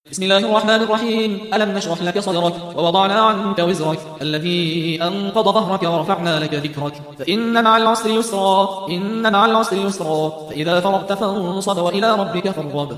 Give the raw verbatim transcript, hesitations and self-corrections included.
بسم الله الرحمن الرحيم. ألم نشرح لك صدرك ووضعنا عنك وزرك الذي أنقض ظهرك ورفعنا لك ذكرك فإن مع العسر يسرا إن مع العسر يسرا فإذا فرغت فانصب وإلى ربك فارغب